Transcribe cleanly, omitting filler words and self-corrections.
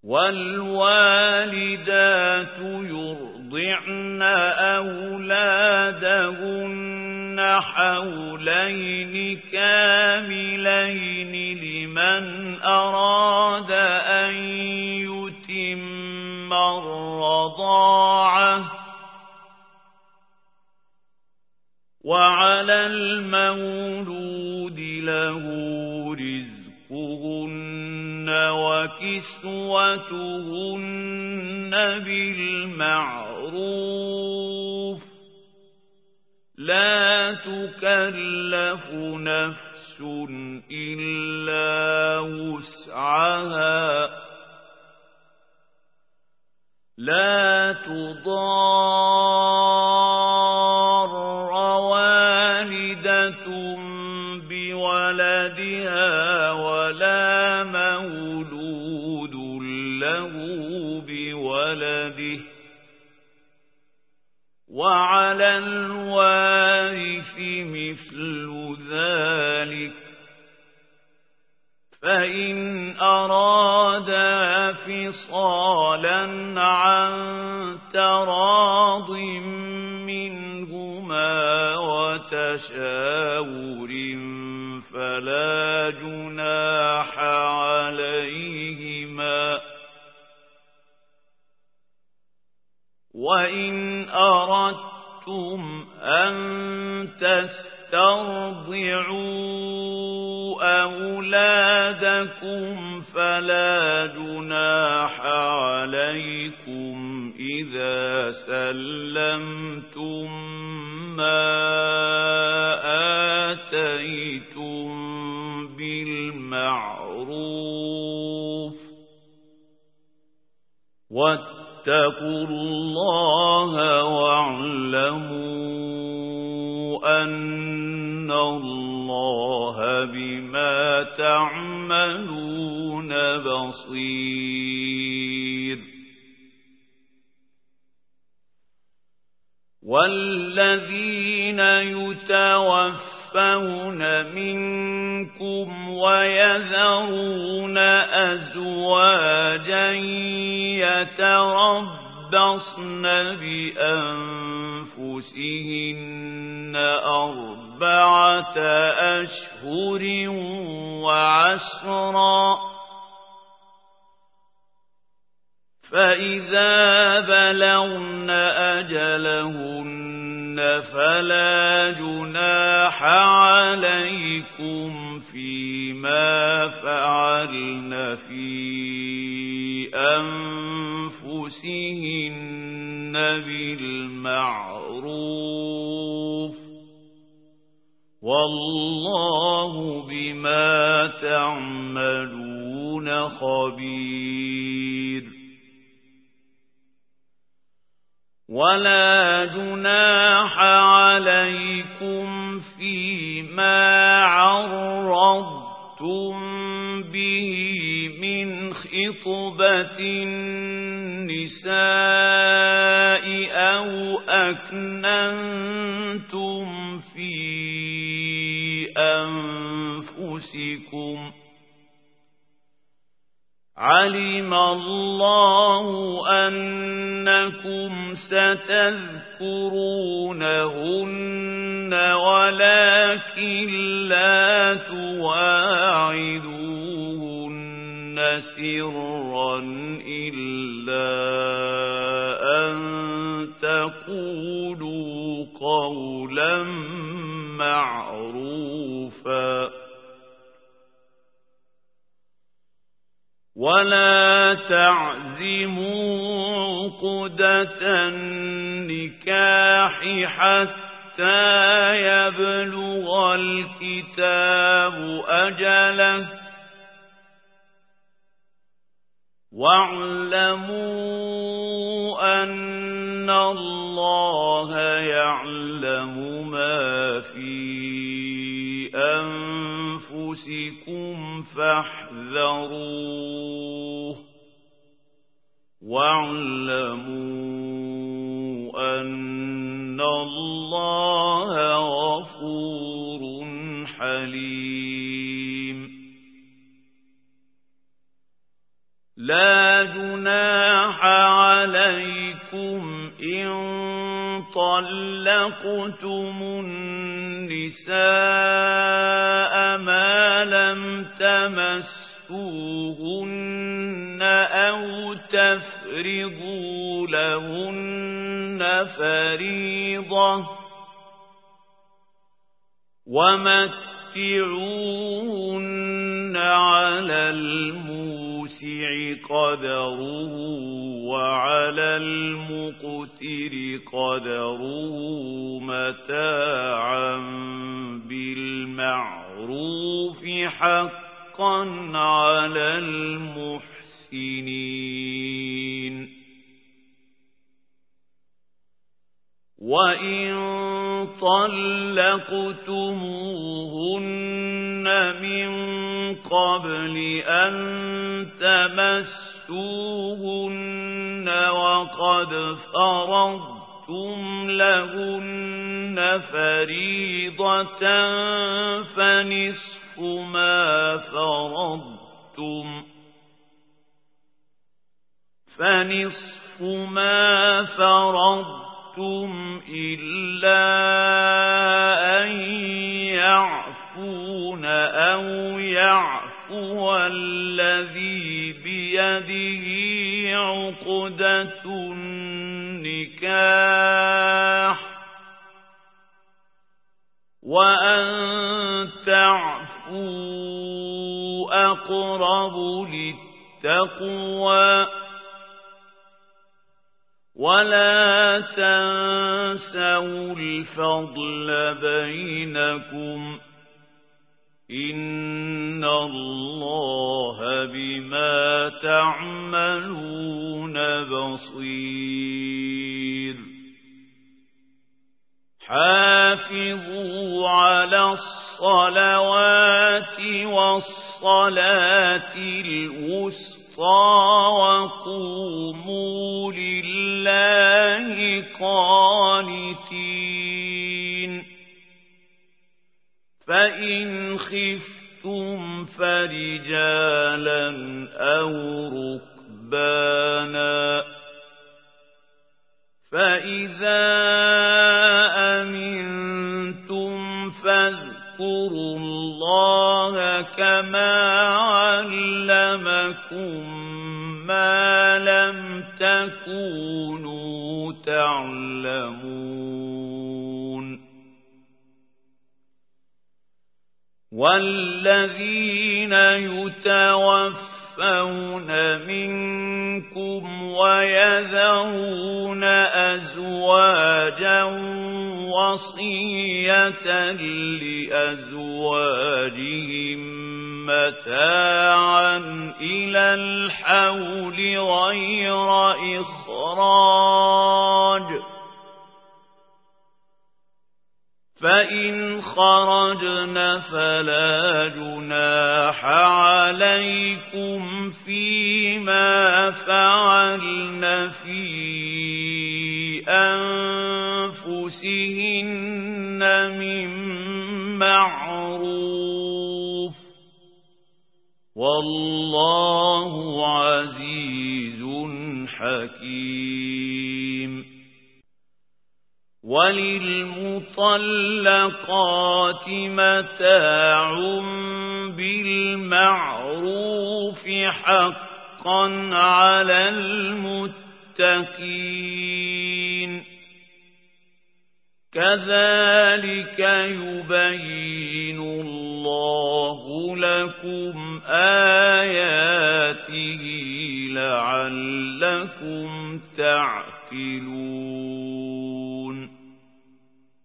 والوالدات يرضعن أولادهن حولين كاملين لمن أراد أن يتم الرضاعة وعلى المولود له رزقهن وكسوتهن بالمعروف لا تكلف نفس إلا وسعها لا تضار والدة بولدها ولا مولود له بولده وعلى الوارث مثل ذلك فإن أرادا فصالا عن تراض منهما وتشاور فلا جناح عليهما وإن أردتم أن تسترضعوا أولادكم فلا جناح عليكم إذا سلمتم ما آتيتم بالمعروف واتقوا الله واعلموا أن الله بما تعملون بصير والذين يتوفون منكم ويذرون أزواجا يتربصن بأنفسهن 4 أشهر وعشرا فإذا بلغن أجلهن فلا جناح عليكم فيما فعلن في أنفسهن بالمعروف والله بما تعملون خبير ولا جناح عليكم فيما عرضتم به من خطبة النساء أو أكننتم في أنفسكم علم الله أنكم ستذكرونهن ولكن لا تواعدوهن سرا إلا أن تقولوا قولا معروفا ولا تعزموا عقدة النكاح حتى يبلغ الكتاب أجله واعلموا أن الله يعلم ما في أنفسكم فاحذروه واعلموا أن الله غفور حليم لا جناح عليكم إن طلقتم النساء ما لم تمسوهن أو تفرضوا لهن فريضة ومتعوهن على الموسع قدره وعلى المقتر قدره متاعا بالمعروف حقا على المحسنين وإن طلقتموهن من قبل أن تمسوهن وقد فرضتم لهن فريضة فنصف ما فرضتم إلا أن يعفون أو يعفو الذي بيده عقدة النكاح وأن تعفوا أقرب للتقوى ولا تنسوا الفضل بينكم إن الله بما تعملون بصير حافظوا على الصلوات والصلاة الوسطى وقوموا لله قانتين فإن خفتم فرجالا أو ركبانا فإذا أمنتم فاذكروا الله كما علمكم ما لم تكونوا تعلمون والذين يتوفون منكم ويذرون أزواجا وصية لأزواجهم متاعا إلى الحول غير إخراج فإن خرجن فلا جناح عليكم فيما فعلن في أنفسهن من معروف والله عزيز حكيم وللمطلقات متاع بالمعروف حقا على المتقين كذلك يبين الله لكم آياته لعلكم تعقلون